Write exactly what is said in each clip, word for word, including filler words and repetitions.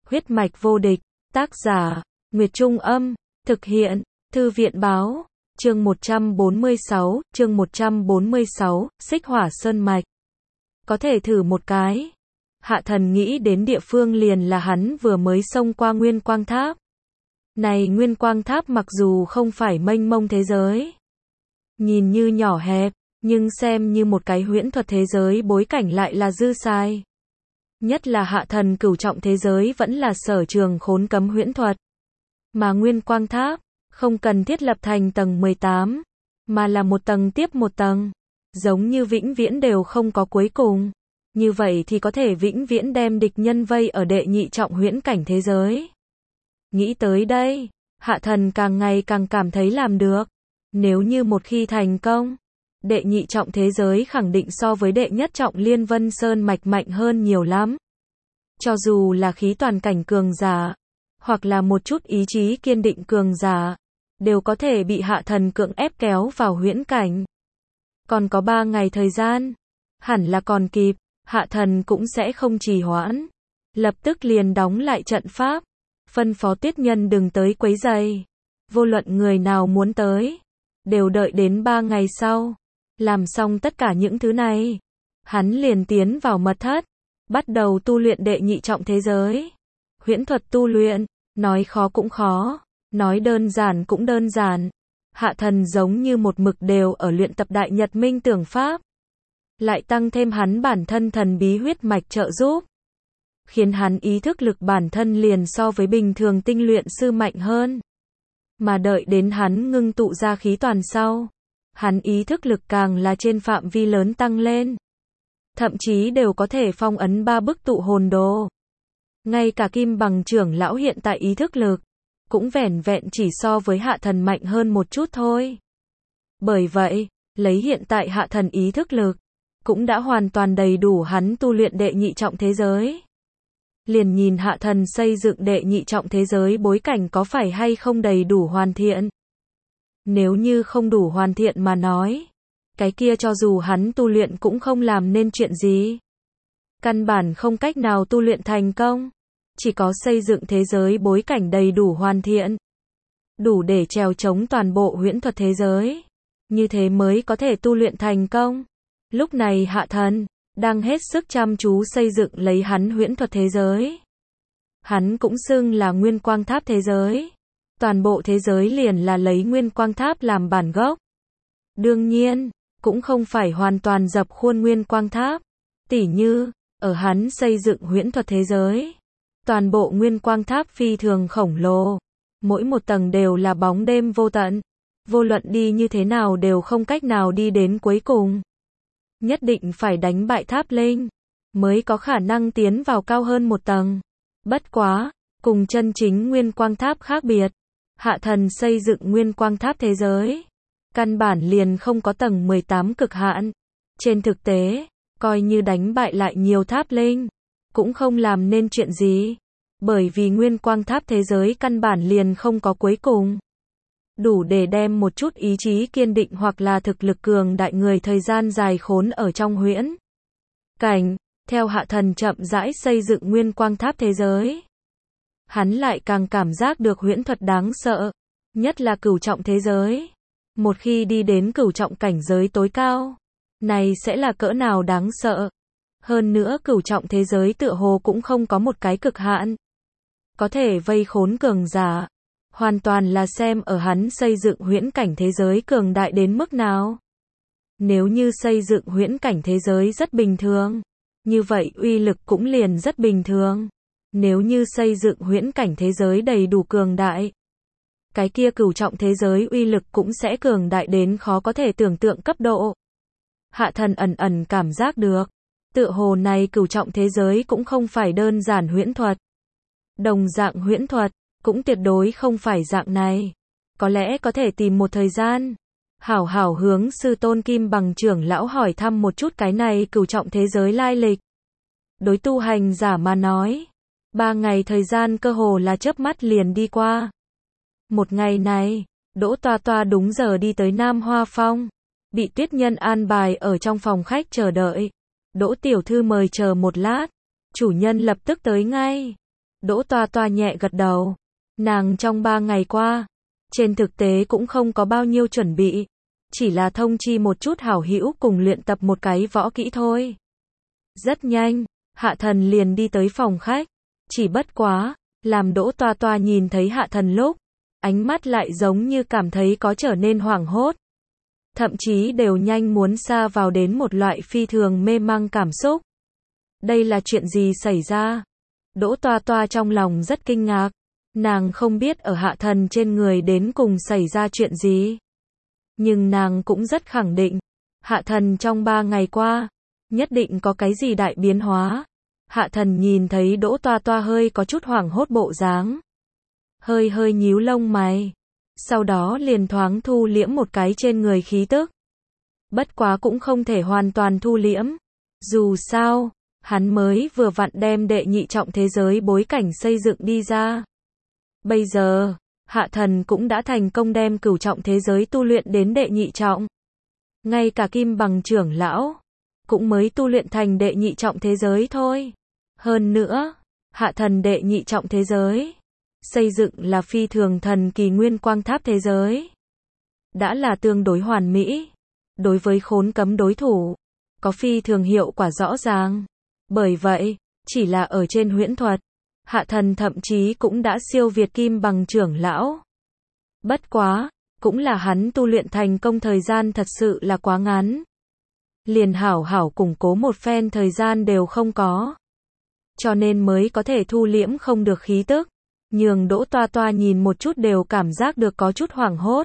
Huyết mạch vô địch, tác giả, Nguyệt Trung Âm, thực hiện, Thư viện Báo, chương một trăm bốn mươi sáu, chương một trăm bốn mươi sáu, Xích Hỏa Sơn Mạch. Có thể thử một cái. Hạ Thần nghĩ đến địa phương liền là hắn vừa mới xông qua Nguyên Quang Tháp. Này Nguyên Quang Tháp mặc dù không phải mênh mông thế giới, nhìn như nhỏ hẹp, nhưng xem như một cái huyễn thuật thế giới bối cảnh lại là dư xài. Nhất là Hạ Thần cửu trọng thế giới vẫn là sở trường khốn cấm huyễn thuật. Mà Nguyên Quang Tháp, không cần thiết lập thành tầng mười tám, mà là một tầng tiếp một tầng, giống như vĩnh viễn đều không có cuối cùng. Như vậy thì có thể vĩnh viễn đem địch nhân vây ở đệ nhị trọng huyễn cảnh thế giới. Nghĩ tới đây, Hạ Thần càng ngày càng cảm thấy làm được. Nếu như một khi thành công, đệ nhị trọng thế giới khẳng định so với đệ nhất trọng Liên Vân Sơn Mạch mạnh hơn nhiều lắm. Cho dù là khí toàn cảnh cường giả, hoặc là một chút ý chí kiên định cường giả, đều có thể bị Hạ Thần cưỡng ép kéo vào huyễn cảnh. Còn có ba ngày thời gian, hẳn là còn kịp, Hạ Thần cũng sẽ không trì hoãn. Lập tức liền đóng lại trận pháp, phân phó Tuyết Nhân đừng tới quấy rầy. Vô luận người nào muốn tới, đều đợi đến ba ngày sau. Làm xong tất cả những thứ này, hắn liền tiến vào mật thất, bắt đầu tu luyện đệ nhị trọng thế giới. Huyễn thuật tu luyện, nói khó cũng khó, nói đơn giản cũng đơn giản. Hạ Thần giống như một mực đều ở luyện tập Đại Nhật Minh Tưởng Pháp. Lại tăng thêm hắn bản thân thần bí huyết mạch trợ giúp, khiến hắn ý thức lực bản thân liền so với bình thường tinh luyện sư mạnh hơn. Mà đợi đến hắn ngưng tụ ra khí toàn sau, hắn ý thức lực càng là trên phạm vi lớn tăng lên. Thậm chí đều có thể phong ấn ba bức tụ hồn đồ. Ngay cả Kim Bằng trưởng lão hiện tại ý thức lực, cũng vẻn vẹn chỉ so với Hạ Thần mạnh hơn một chút thôi. Bởi vậy, lấy hiện tại Hạ Thần ý thức lực, cũng đã hoàn toàn đầy đủ hắn tu luyện đệ nhị trọng thế giới. Liền nhìn Hạ Thần xây dựng đệ nhị trọng thế giới bối cảnh có phải hay không đầy đủ hoàn thiện. Nếu như không đủ hoàn thiện mà nói, cái kia cho dù hắn tu luyện cũng không làm nên chuyện gì. Căn bản không cách nào tu luyện thành công. Chỉ có xây dựng thế giới bối cảnh đầy đủ hoàn thiện, đủ để trèo chống toàn bộ huyễn thuật thế giới, như thế mới có thể tu luyện thành công. Lúc này Hạ Thần đang hết sức chăm chú xây dựng lấy hắn huyễn thuật thế giới. Hắn cũng xưng là Nguyên Quang Tháp thế giới. Toàn bộ thế giới liền là lấy Nguyên Quang Tháp làm bản gốc. Đương nhiên, cũng không phải hoàn toàn dập khuôn Nguyên Quang Tháp. Tỉ như, ở hắn xây dựng huyễn thuật thế giới, toàn bộ Nguyên Quang Tháp phi thường khổng lồ. Mỗi một tầng đều là bóng đêm vô tận. Vô luận đi như thế nào đều không cách nào đi đến cuối cùng. Nhất định phải đánh bại tháp linh, mới có khả năng tiến vào cao hơn một tầng. Bất quá, cùng chân chính Nguyên Quang Tháp khác biệt, Hạ Thần xây dựng Nguyên Quang Tháp thế giới, căn bản liền không có tầng mười tám cực hạn. Trên thực tế, coi như đánh bại lại nhiều tháp linh, cũng không làm nên chuyện gì. Bởi vì Nguyên Quang Tháp thế giới căn bản liền không có cuối cùng. Đủ để đem một chút ý chí kiên định hoặc là thực lực cường đại người thời gian dài khốn ở trong huyễn cảnh. Theo Hạ Thần chậm rãi xây dựng Nguyên Quang Tháp thế giới, hắn lại càng cảm giác được huyễn thuật đáng sợ, nhất là cửu trọng thế giới. Một khi đi đến cửu trọng cảnh giới tối cao, này sẽ là cỡ nào đáng sợ. Hơn nữa cửu trọng thế giới tựa hồ cũng không có một cái cực hạn, có thể vây khốn cường giả. Hoàn toàn là xem ở hắn xây dựng huyễn cảnh thế giới cường đại đến mức nào. Nếu như xây dựng huyễn cảnh thế giới rất bình thường, như vậy uy lực cũng liền rất bình thường. Nếu như xây dựng huyễn cảnh thế giới đầy đủ cường đại, cái kia cửu trọng thế giới uy lực cũng sẽ cường đại đến khó có thể tưởng tượng cấp độ. Hạ Thần ẩn ẩn cảm giác được, tựa hồ này cửu trọng thế giới cũng không phải đơn giản huyễn thuật. Đồng dạng huyễn thuật, cũng tuyệt đối không phải dạng này. Có lẽ có thể tìm một thời gian, hảo hảo hướng sư tôn Kim Bằng trưởng lão hỏi thăm một chút cái này cửu trọng thế giới lai lịch. Đối tu hành giả mà nói, ba ngày thời gian cơ hồ là chớp mắt liền đi qua. Một ngày này, Đỗ Toa Toa đúng giờ đi tới Nam Hoa Phong, bị Tuyết Nhân an bài ở trong phòng khách chờ đợi. Đỗ tiểu thư mời chờ một lát, chủ nhân lập tức tới ngay. Đỗ Toa Toa nhẹ gật đầu. Nàng trong ba ngày qua, trên thực tế cũng không có bao nhiêu chuẩn bị, chỉ là thông chi một chút hảo hữu cùng luyện tập một cái võ kỹ thôi. Rất nhanh, Hạ Thần liền đi tới phòng khách, chỉ bất quá, làm Đỗ Toa Toa nhìn thấy Hạ Thần lúc, ánh mắt lại giống như cảm thấy có trở nên hoảng hốt. Thậm chí đều nhanh muốn sa vào đến một loại phi thường mê mang cảm xúc. Đây là chuyện gì xảy ra? Đỗ Toa Toa trong lòng rất kinh ngạc, nàng không biết ở Hạ Thần trên người đến cùng xảy ra chuyện gì. Nhưng nàng cũng rất khẳng định, Hạ Thần trong ba ngày qua, nhất định có cái gì đại biến hóa. Hạ Thần nhìn thấy Đỗ Toa Toa hơi có chút hoảng hốt bộ dáng, hơi hơi nhíu lông mày, sau đó liền thoáng thu liễm một cái trên người khí tức. Bất quá cũng không thể hoàn toàn thu liễm, dù sao, hắn mới vừa vặn đem đệ nhị trọng thế giới bối cảnh xây dựng đi ra. Bây giờ, Hạ Thần cũng đã thành công đem cửu trọng thế giới tu luyện đến đệ nhị trọng. Ngay cả Kim Bằng trưởng lão cũng mới tu luyện thành đệ nhị trọng thế giới thôi. Hơn nữa, Hạ Thần đệ nhị trọng thế giới xây dựng là phi thường thần kỳ nguyên quang tháp thế giới. Đã là tương đối hoàn mỹ. Đối với khốn cấm đối thủ, có phi thường hiệu quả rõ ràng. Bởi vậy, chỉ là ở trên huyễn thuật, Hạ Thần thậm chí cũng đã siêu việt Kim Bằng trưởng lão. Bất quá, cũng là hắn tu luyện thành công thời gian thật sự là quá ngắn. Liền hảo hảo củng cố một phen thời gian đều không có. Cho nên mới có thể thu liễm không được khí tức. Nhường Đỗ Toa Toa nhìn một chút đều cảm giác được có chút hoảng hốt.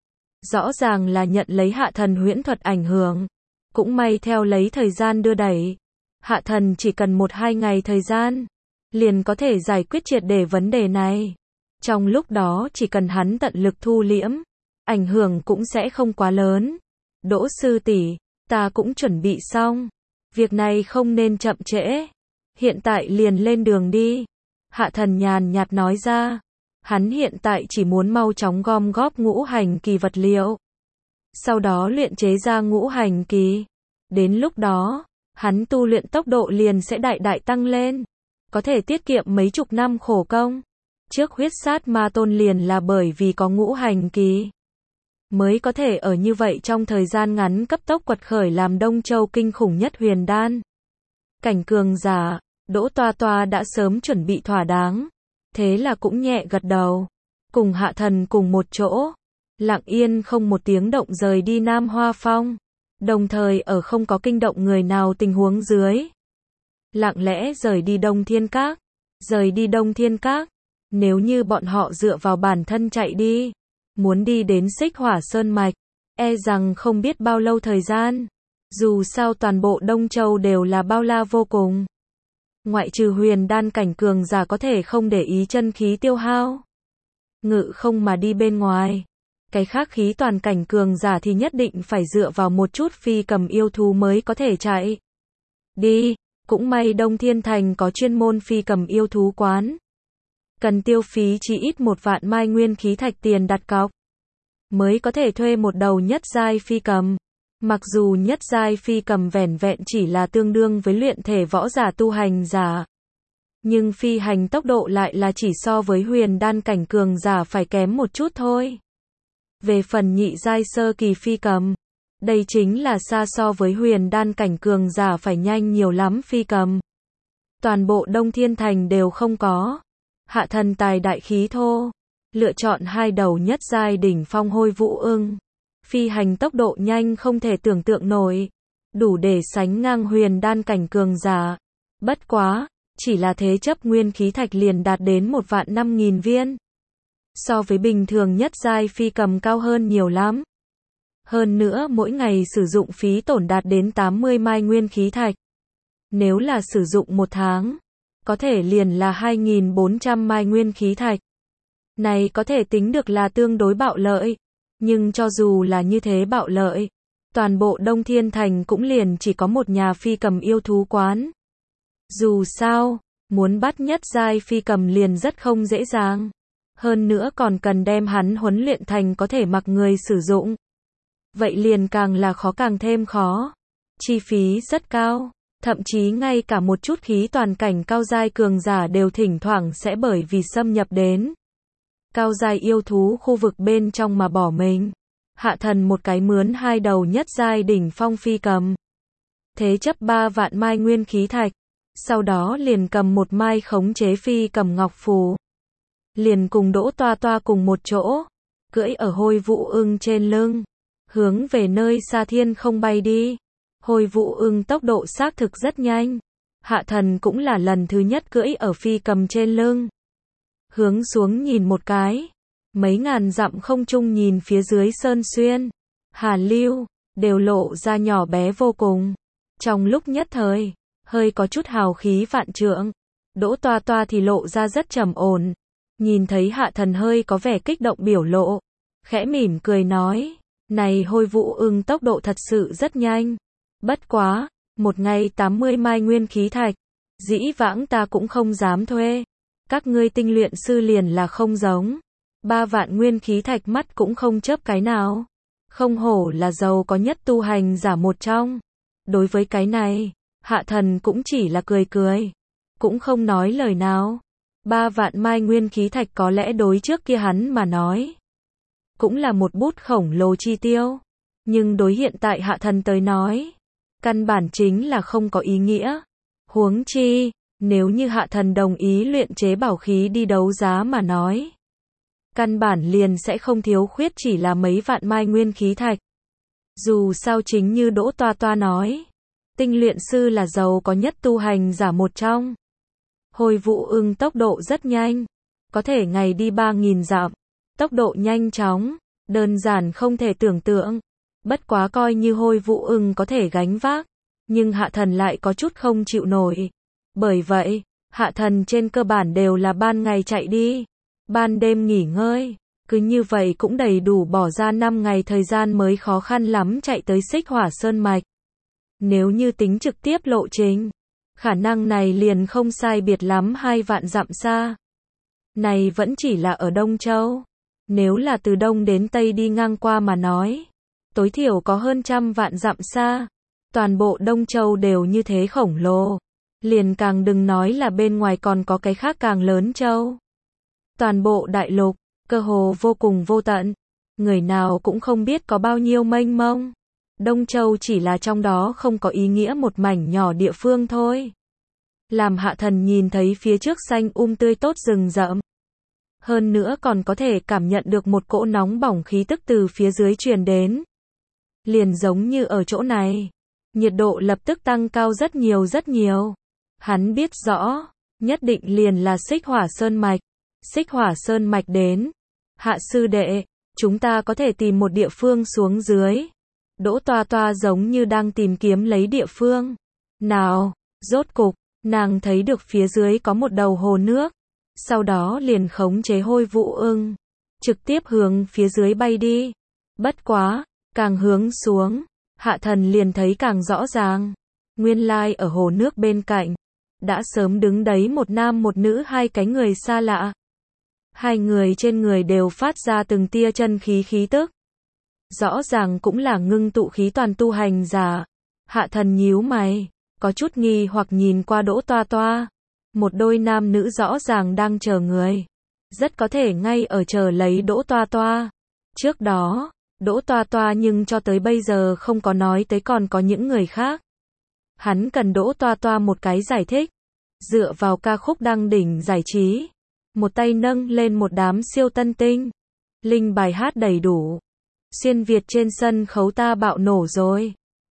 Rõ ràng là nhận lấy Hạ Thần huyễn thuật ảnh hưởng. Cũng may theo lấy thời gian đưa đẩy. Hạ Thần chỉ cần một hai ngày thời gian, liền có thể giải quyết triệt để vấn đề này. Trong lúc đó chỉ cần hắn tận lực thu liễm, ảnh hưởng cũng sẽ không quá lớn. Đỗ sư tỷ, ta cũng chuẩn bị xong. Việc này không nên chậm trễ. Hiện tại liền lên đường đi. Hạ Thần nhàn nhạt nói ra. Hắn hiện tại chỉ muốn mau chóng gom góp ngũ hành kỳ vật liệu. Sau đó luyện chế ra ngũ hành kỳ. Đến lúc đó, hắn tu luyện tốc độ liền sẽ đại đại tăng lên. Có thể tiết kiệm mấy chục năm khổ công. Trước huyết sát ma tôn liền là bởi vì có ngũ hành kỳ, mới có thể ở như vậy trong thời gian ngắn cấp tốc quật khởi làm Đông Châu kinh khủng nhất huyền đan. Cảnh cường giả, Đỗ Toa Toa đã sớm chuẩn bị thỏa đáng. Thế là cũng nhẹ gật đầu. Cùng Hạ Thần cùng một chỗ. Lặng yên không một tiếng động rời đi Nam Hoa Phong. Đồng thời ở không có kinh động người nào tình huống dưới. Lặng lẽ rời đi Đông Thiên Các. Rời đi Đông Thiên Các. Nếu như bọn họ dựa vào bản thân chạy đi, muốn đi đến Xích Hỏa Sơn Mạch, e rằng không biết bao lâu thời gian. Dù sao toàn bộ Đông Châu đều là bao la vô cùng. Ngoại trừ huyền đan cảnh cường giả có thể không để ý chân khí tiêu hao, ngự không mà đi bên ngoài. Cái khác khí toàn cảnh cường giả thì nhất định phải dựa vào một chút phi cầm yêu thú mới có thể chạy đi. Cũng may Đông Thiên Thành có chuyên môn phi cầm yêu thú quán. Cần tiêu phí chỉ ít một vạn mai nguyên khí thạch tiền đặt cọc, mới có thể thuê một đầu nhất giai phi cầm. Mặc dù nhất giai phi cầm vẻn vẹn chỉ là tương đương với luyện thể võ giả tu hành giả, nhưng phi hành tốc độ lại là chỉ so với huyền đan cảnh cường giả phải kém một chút thôi. Về phần nhị giai sơ kỳ phi cầm, đây chính là xa so với huyền đan cảnh cường giả phải nhanh nhiều lắm phi cầm. Toàn bộ Đông Thiên Thành đều không có. Hạ Thần tài đại khí thô, lựa chọn hai đầu nhất giai đỉnh phong hôi vũ ưng. Phi hành tốc độ nhanh không thể tưởng tượng nổi, đủ để sánh ngang huyền đan cảnh cường giả. Bất quá, chỉ là thế chấp nguyên khí thạch liền đạt đến một vạn năm nghìn viên. So với bình thường nhất giai phi cầm cao hơn nhiều lắm. Hơn nữa mỗi ngày sử dụng phí tổn đạt đến tám mươi mai nguyên khí thạch. Nếu là sử dụng một tháng, có thể liền là hai nghìn bốn trăm mai nguyên khí thạch. Này có thể tính được là tương đối bạo lợi. Nhưng cho dù là như thế bạo lợi, toàn bộ Đông Thiên Thành cũng liền chỉ có một nhà phi cầm yêu thú quán. Dù sao, muốn bắt nhất giai phi cầm liền rất không dễ dàng. Hơn nữa còn cần đem hắn huấn luyện thành có thể mặc người sử dụng. Vậy liền càng là khó càng thêm khó. Chi phí rất cao. Thậm chí ngay cả một chút khí toàn cảnh cao giai cường giả đều thỉnh thoảng sẽ bởi vì xâm nhập đến cao giai yêu thú khu vực bên trong mà bỏ mình. Hạ thần một cái mướn hai đầu nhất giai đỉnh phong phi cầm. Thế chấp ba vạn mai nguyên khí thạch. Sau đó liền cầm một mai khống chế phi cầm ngọc phù. Liền cùng Đỗ Toa Toa cùng một chỗ. Cưỡi ở Hôi Vũ Ưng trên lưng. Hướng về nơi xa thiên không bay đi. Hôi Vũ Ưng tốc độ xác thực rất nhanh. Hạ thần cũng là lần thứ nhất cưỡi ở phi cầm trên lưng. Hướng xuống nhìn một cái. Mấy ngàn dặm không trung nhìn phía dưới Sơn Xuyên, Hà Lưu, đều lộ ra nhỏ bé vô cùng. Trong lúc nhất thời, hơi có chút hào khí vạn trượng. Đỗ Toa Toa thì lộ ra rất trầm ổn. Nhìn thấy hạ thần hơi có vẻ kích động biểu lộ. Khẽ mỉm cười nói, này Hôi Vũ Ưng tốc độ thật sự rất nhanh. Bất quá, một ngày tám mươi mai nguyên khí thạch. Dĩ vãng ta cũng không dám thuê. Các ngươi tinh luyện sư liền là không giống. Ba vạn nguyên khí thạch mắt cũng không chớp cái nào. Không hổ là giàu có nhất tu hành giả một trong. Đối với cái này, hạ thần cũng chỉ là cười cười. Cũng không nói lời nào. Ba vạn mai nguyên khí thạch có lẽ đối trước kia hắn mà nói. Cũng là một bút khổng lồ chi tiêu. Nhưng đối hiện tại hạ thần tới nói. Căn bản chính là không có ý nghĩa. Huống chi, nếu như hạ thần đồng ý luyện chế bảo khí đi đấu giá mà nói. Căn bản liền sẽ không thiếu khuyết chỉ là mấy vạn mai nguyên khí thạch. Dù sao chính như Đỗ Toa Toa nói. Tinh luyện sư là giàu có nhất tu hành giả một trong. Hôi Vũ Ưng tốc độ rất nhanh. Có thể ngày đi ba nghìn dặm. Tốc độ nhanh chóng. Đơn giản không thể tưởng tượng. Bất quá coi như Hôi Vũ Ưng có thể gánh vác. Nhưng hạ thần lại có chút không chịu nổi. Bởi vậy, hạ thần trên cơ bản đều là ban ngày chạy đi. Ban đêm nghỉ ngơi. Cứ như vậy cũng đầy đủ bỏ ra năm ngày thời gian mới khó khăn lắm chạy tới Xích Hỏa Sơn Mạch. Nếu như tính trực tiếp lộ trình, khả năng này liền không sai biệt lắm hai vạn dặm xa. Này vẫn chỉ là ở Đông Châu. Nếu là từ Đông đến Tây đi ngang qua mà nói, tối thiểu có hơn trăm vạn dặm xa. Toàn bộ Đông Châu đều như thế khổng lồ. Liền càng đừng nói là bên ngoài còn có cái khác càng lớn châu. Toàn bộ đại lục, cơ hồ vô cùng vô tận. Người nào cũng không biết có bao nhiêu mênh mông. Đông Châu chỉ là trong đó không có ý nghĩa một mảnh nhỏ địa phương thôi. Làm hạ thần nhìn thấy phía trước xanh um tươi tốt rừng rậm. Hơn nữa còn có thể cảm nhận được một cỗ nóng bỏng khí tức từ phía dưới truyền đến. Liền giống như ở chỗ này. Nhiệt độ lập tức tăng cao rất nhiều rất nhiều. Hắn biết rõ, nhất định liền là Xích Hỏa Sơn Mạch. Xích Hỏa Sơn Mạch đến. Hạ sư đệ, chúng ta có thể tìm một địa phương xuống dưới. Đỗ Toa Toa giống như đang tìm kiếm lấy địa phương. Nào, rốt cục, nàng thấy được phía dưới có một đầu hồ nước. Sau đó liền khống chế Hôi Vũ Ưng. Trực tiếp hướng phía dưới bay đi. Bất quá, càng hướng xuống, hạ thần liền thấy càng rõ ràng. Nguyên lai ở hồ nước bên cạnh. Đã sớm đứng đấy một nam một nữ hai cái người xa lạ. Hai người trên người đều phát ra từng tia chân khí khí tức. Rõ ràng cũng là ngưng tụ khí toàn tu hành giả. Hạ thần nhíu mày, có chút nghi hoặc nhìn qua Đỗ Toa Toa. Một đôi nam nữ rõ ràng đang chờ người. Rất có thể ngay ở chờ lấy Đỗ Toa Toa. Trước đó, Đỗ Toa Toa nhưng cho tới bây giờ không có nói tới còn có những người khác. Hắn cần Đỗ Toa Toa một cái giải thích. Dựa vào ca khúc đăng đỉnh giải trí. Một tay nâng lên một đám siêu tân tinh. Linh bài hát đầy đủ. Xuyên Việt trên sân khấu ta bạo nổ rồi.